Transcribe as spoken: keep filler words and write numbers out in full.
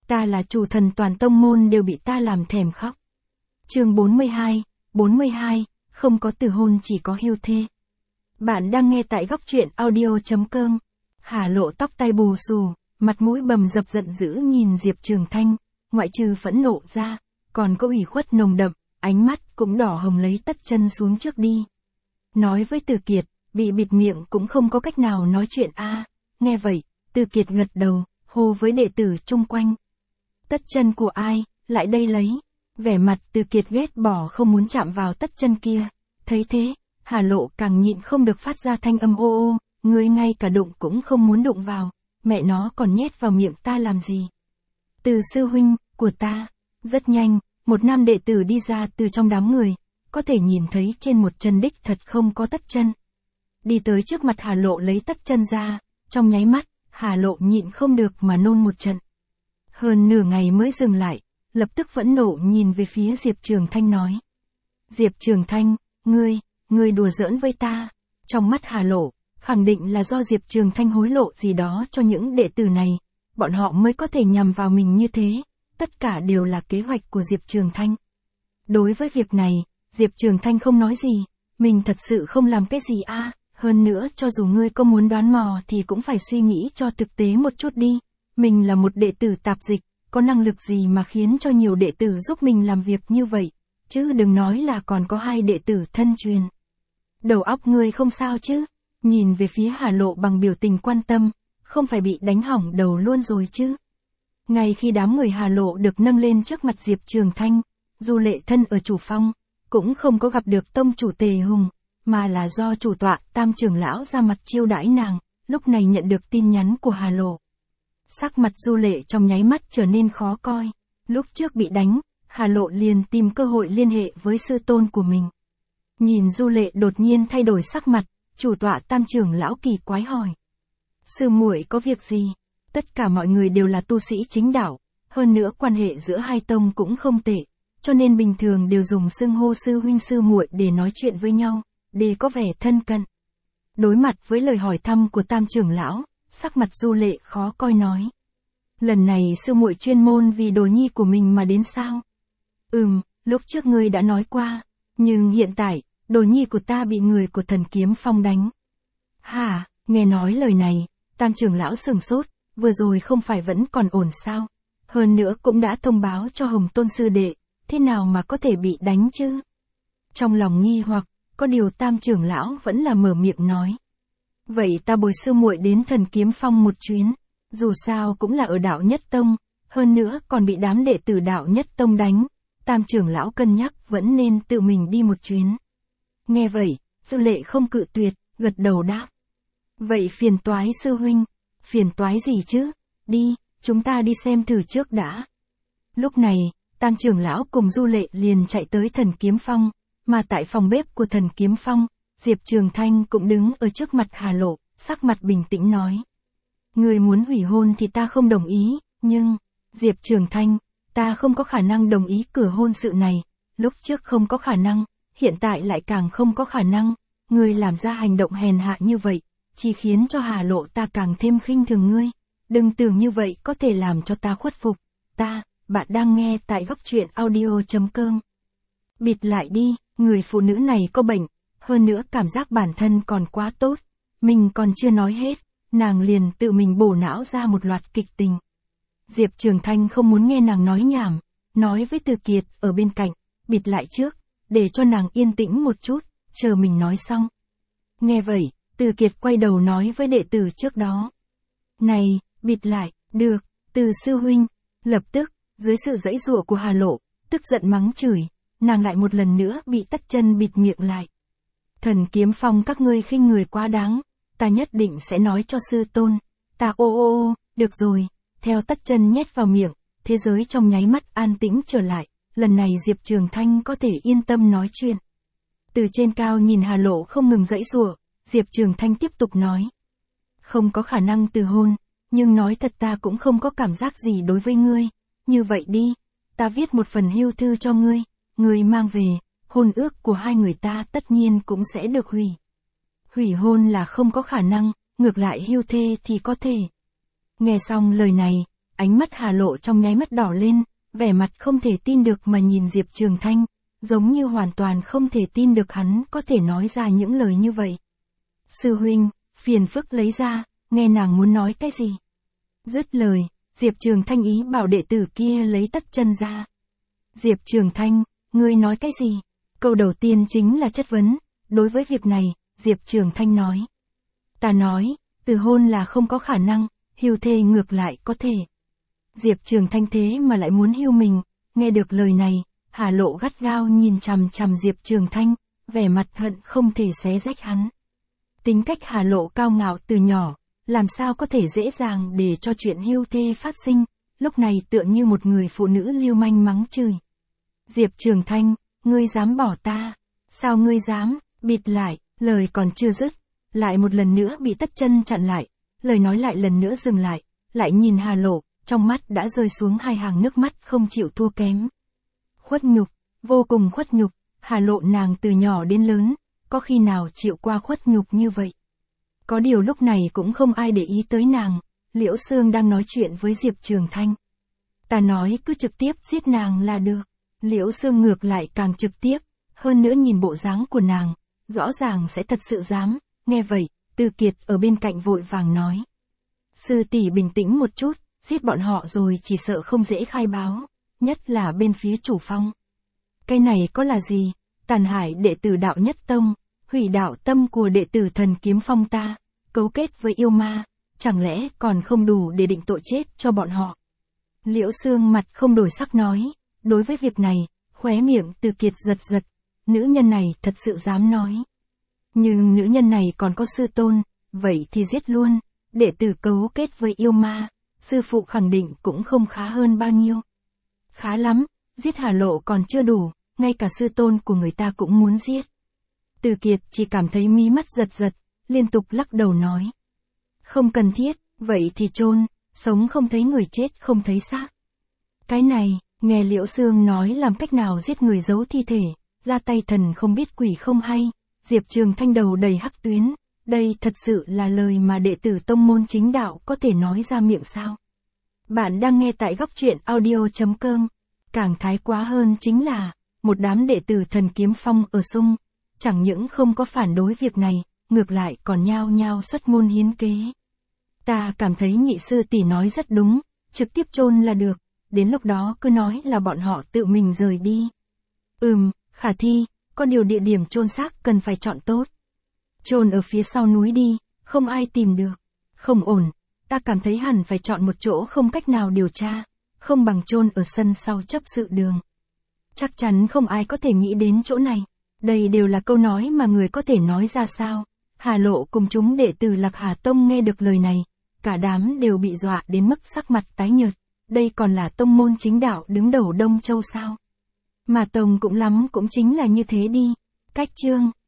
Ta là chủ thần toàn tông môn đều bị ta làm thèm khóc. Chương bốn mươi hai, bốn mươi hai, không có từ hôn chỉ có hưu thê. Bạn đang nghe tại góc truyện audio chấm com. Hà Lộ tóc tai bù xù, mặt mũi bầm dập giận dữ nhìn Diệp Trường Thanh, ngoại trừ phẫn nộ ra, còn có ủy khuất nồng đậm, ánh mắt cũng đỏ hồng lấy tất chân xuống trước đi. Nói với Từ Kiệt, bị bịt miệng cũng không có cách nào nói chuyện a. À, nghe vậy, Từ Kiệt gật đầu, hô với đệ tử chung quanh. Tất chân của ai, lại đây lấy. Vẻ mặt Từ Kiệt ghét bỏ không muốn chạm vào tất chân kia. Thấy thế, Hà Lộ càng nhịn không được phát ra thanh âm ô ô, ngươi ngay cả đụng cũng không muốn đụng vào, mẹ nó còn nhét vào miệng ta làm gì. Từ sư huynh, của ta. Rất nhanh, một nam đệ tử đi ra từ trong đám người, có thể nhìn thấy trên một chân đích thật không có tất chân. Đi tới trước mặt Hà Lộ lấy tất chân ra, trong nháy mắt, Hà Lộ nhịn không được mà nôn một trận. Hơn nửa ngày mới dừng lại, lập tức phẫn nộ nhìn về phía Diệp Trường Thanh nói. Diệp Trường Thanh, ngươi, ngươi đùa giỡn với ta. Trong mắt Hà Lộ, khẳng định là do Diệp Trường Thanh hối lộ gì đó cho những đệ tử này, bọn họ mới có thể nhằm vào mình như thế, tất cả đều là kế hoạch của Diệp Trường Thanh. Đối với việc này, Diệp Trường Thanh không nói gì, mình thật sự không làm cái gì a. À, hơn nữa cho dù ngươi có muốn đoán mò thì cũng phải suy nghĩ cho thực tế một chút đi, mình là một đệ tử tạp dịch, có năng lực gì mà khiến cho nhiều đệ tử giúp mình làm việc như vậy, chứ đừng nói là còn có hai đệ tử thân truyền. Đầu óc ngươi không sao chứ? Nhìn về phía Hà Lộ bằng biểu tình quan tâm, không phải bị đánh hỏng đầu luôn rồi chứ? Ngay khi đám người Hà Lộ được nâng lên trước mặt Diệp Trường Thanh, Du Lệ thân ở chủ phong, cũng không có gặp được tông chủ Tề Hùng, mà là do chủ tọa Tam trưởng lão ra mặt chiêu đãi nàng, lúc này nhận được tin nhắn của Hà Lộ. Sắc mặt Du Lệ trong nháy mắt trở nên khó coi, lúc trước bị đánh, Hà Lộ liền tìm cơ hội liên hệ với sư tôn của mình. Nhìn Du Lệ đột nhiên thay đổi sắc mặt, chủ tọa Tam trưởng lão kỳ quái hỏi. Sư muội có việc gì? Tất cả mọi người đều là tu sĩ chính đạo, hơn nữa quan hệ giữa hai tông cũng không tệ, cho nên bình thường đều dùng xưng hô sư huynh sư muội để nói chuyện với nhau, để có vẻ thân cận. Đối mặt với lời hỏi thăm của Tam trưởng lão, sắc mặt Du Lệ khó coi nói. Lần này sư muội chuyên môn vì đồ nhi của mình mà đến sao? Ừm, lúc trước ngươi đã nói qua, nhưng hiện tại, đồ nhi của ta bị người của Thần Kiếm Phong đánh. Hả, nghe nói lời này, Tam trưởng lão sửng sốt, vừa rồi không phải vẫn còn ổn sao? Hơn nữa cũng đã thông báo cho Hồng Tôn sư đệ, thế nào mà có thể bị đánh chứ? Trong lòng nghi hoặc, có điều Tam trưởng lão vẫn là mở miệng nói. Vậy ta bồi sư muội đến Thần Kiếm Phong một chuyến, dù sao cũng là ở đạo Nhất Tông, hơn nữa còn bị đám đệ tử đạo Nhất Tông đánh, Tam trưởng lão cân nhắc vẫn nên tự mình đi một chuyến. Nghe vậy, Du Lệ không cự tuyệt, gật đầu đáp. Vậy phiền toái sư huynh, phiền toái gì chứ, đi, chúng ta đi xem thử trước đã. Lúc này, Tam trưởng lão cùng Du Lệ liền chạy tới Thần Kiếm Phong, mà tại phòng bếp của Thần Kiếm Phong, Diệp Trường Thanh cũng đứng ở trước mặt Hà Lộ, sắc mặt bình tĩnh nói. Người muốn hủy hôn thì ta không đồng ý, nhưng, Diệp Trường Thanh, ta không có khả năng đồng ý cửa hôn sự này, lúc trước không có khả năng, hiện tại lại càng không có khả năng, ngươi làm ra hành động hèn hạ như vậy, chỉ khiến cho Hà Lộ ta càng thêm khinh thường ngươi, đừng tưởng như vậy có thể làm cho ta khuất phục, ta, bạn đang nghe tại góc truyện audio chấm com. Bịt lại đi, người phụ nữ này có bệnh, hơn nữa cảm giác bản thân còn quá tốt, mình còn chưa nói hết, nàng liền tự mình bổ não ra một loạt kịch tình. Diệp Trường Thanh không muốn nghe nàng nói nhảm, nói với Từ Kiệt ở bên cạnh, bịt lại trước, để cho nàng yên tĩnh một chút, chờ mình nói xong. Nghe vậy, Từ Kiệt quay đầu nói với đệ tử trước đó. Này, bịt lại, được, Từ sư huynh, lập tức, dưới sự giãy giụa của Hà Lộ, tức giận mắng chửi, nàng lại một lần nữa bị tất chân bịt miệng lại. Thần Kiếm Phong các ngươi khinh người quá đáng, ta nhất định sẽ nói cho sư tôn, ta ô ô ô, được rồi, theo tất chân nhét vào miệng, thế giới trong nháy mắt an tĩnh trở lại, lần này Diệp Trường Thanh có thể yên tâm nói chuyện. Từ trên cao nhìn Hà Lộ không ngừng giãy giụa, Diệp Trường Thanh tiếp tục nói. Không có khả năng từ hôn, nhưng nói thật ta cũng không có cảm giác gì đối với ngươi, như vậy đi, ta viết một phần hưu thư cho ngươi, ngươi mang về, hôn ước của hai người ta tất nhiên cũng sẽ được hủy. Hủy hôn là không có khả năng, ngược lại hưu thê thì có thể. Nghe xong lời này, ánh mắt Hà Lộ trong nháy mắt đỏ lên, vẻ mặt không thể tin được mà nhìn Diệp Trường Thanh, giống như hoàn toàn không thể tin được hắn có thể nói ra những lời như vậy. Sư huynh, phiền phức lấy ra, nghe nàng muốn nói cái gì. Dứt lời, Diệp Trường Thanh ý bảo đệ tử kia lấy tất chân ra. Diệp Trường Thanh, ngươi nói cái gì? Câu đầu tiên chính là chất vấn, đối với việc này, Diệp Trường Thanh nói. Ta nói, từ hôn là không có khả năng, hưu thê ngược lại có thể. Diệp Trường Thanh thế mà lại muốn hưu mình, nghe được lời này, Hà Lộ gắt gao nhìn chằm chằm Diệp Trường Thanh, vẻ mặt hận không thể xé rách hắn. Tính cách Hà Lộ cao ngạo từ nhỏ, làm sao có thể dễ dàng để cho chuyện hưu thê phát sinh, lúc này tựa như một người phụ nữ lưu manh mắng chửi. Diệp Trường Thanh, ngươi dám bỏ ta? Sao ngươi dám? Bịt lại, lời còn chưa dứt, lại một lần nữa bị tất chân chặn lại, lời nói lại lần nữa dừng lại, lại nhìn Hà Lộ, trong mắt đã rơi xuống hai hàng nước mắt không chịu thua kém. Khuất nhục, vô cùng khuất nhục, Hà Lộ nàng từ nhỏ đến lớn, có khi nào chịu qua khuất nhục như vậy. Có điều lúc này cũng không ai để ý tới nàng, Liễu Sương đang nói chuyện với Diệp Trường Thanh. Ta nói cứ trực tiếp giết nàng là được. Liễu Sương ngược lại càng trực tiếp, hơn nữa nhìn bộ dáng của nàng, rõ ràng sẽ thật sự dám, nghe vậy, Từ Kiệt ở bên cạnh vội vàng nói. Sư tỷ bình tĩnh một chút, giết bọn họ rồi chỉ sợ không dễ khai báo, nhất là bên phía chủ phong. Cái này có là gì? Tàn hại đệ tử đạo nhất tông, hủy đạo tâm của đệ tử thần kiếm phong ta, cấu kết với yêu ma, chẳng lẽ còn không đủ để định tội chết cho bọn họ. Liễu Sương mặt không đổi sắc nói, đối với việc này, khóe miệng Từ Kiệt giật giật, nữ nhân này thật sự dám nói. Nhưng nữ nhân này còn có sư tôn, vậy thì giết luôn, đệ tử cấu kết với yêu ma, sư phụ khẳng định cũng không khá hơn bao nhiêu. Khá lắm, giết Hà Lộ còn chưa đủ, ngay cả sư tôn của người ta cũng muốn giết. Từ Kiệt chỉ cảm thấy mí mắt giật giật, liên tục lắc đầu nói. Không cần thiết, vậy thì chôn, sống không thấy người chết không thấy xác. Cái này, nghe Liễu Sương nói làm cách nào giết người giấu thi thể, ra tay thần không biết quỷ không hay, Diệp Trường Thanh đầu đầy hắc tuyến, đây thật sự là lời mà đệ tử tông môn chính đạo có thể nói ra miệng sao. Bạn đang nghe tại góc truyện audio chấm com, càng thái quá hơn chính là, một đám đệ tử thần kiếm phong ở sung, chẳng những không có phản đối việc này, ngược lại còn nhao nhao xuất môn hiến kế. Ta cảm thấy nhị sư tỷ nói rất đúng, trực tiếp chôn là được, đến lúc đó cứ nói là bọn họ tự mình rời đi. Ừm, khả thi, có điều địa điểm chôn xác cần phải chọn tốt. Chôn ở phía sau núi đi, không ai tìm được. Không ổn, ta cảm thấy hẳn phải chọn một chỗ không cách nào điều tra, không bằng chôn ở sân sau chấp sự đường. Chắc chắn không ai có thể nghĩ đến chỗ này. Đây đều là câu nói mà người có thể nói ra sao. Hà Lộ cùng chúng đệ tử Lạc Hà Tông nghe được lời này, cả đám đều bị dọa đến mức sắc mặt tái nhợt. Đây còn là tông môn chính đạo đứng đầu Đông Châu sao? Mà Tông cũng lắm cũng chính là như thế đi. Cách chương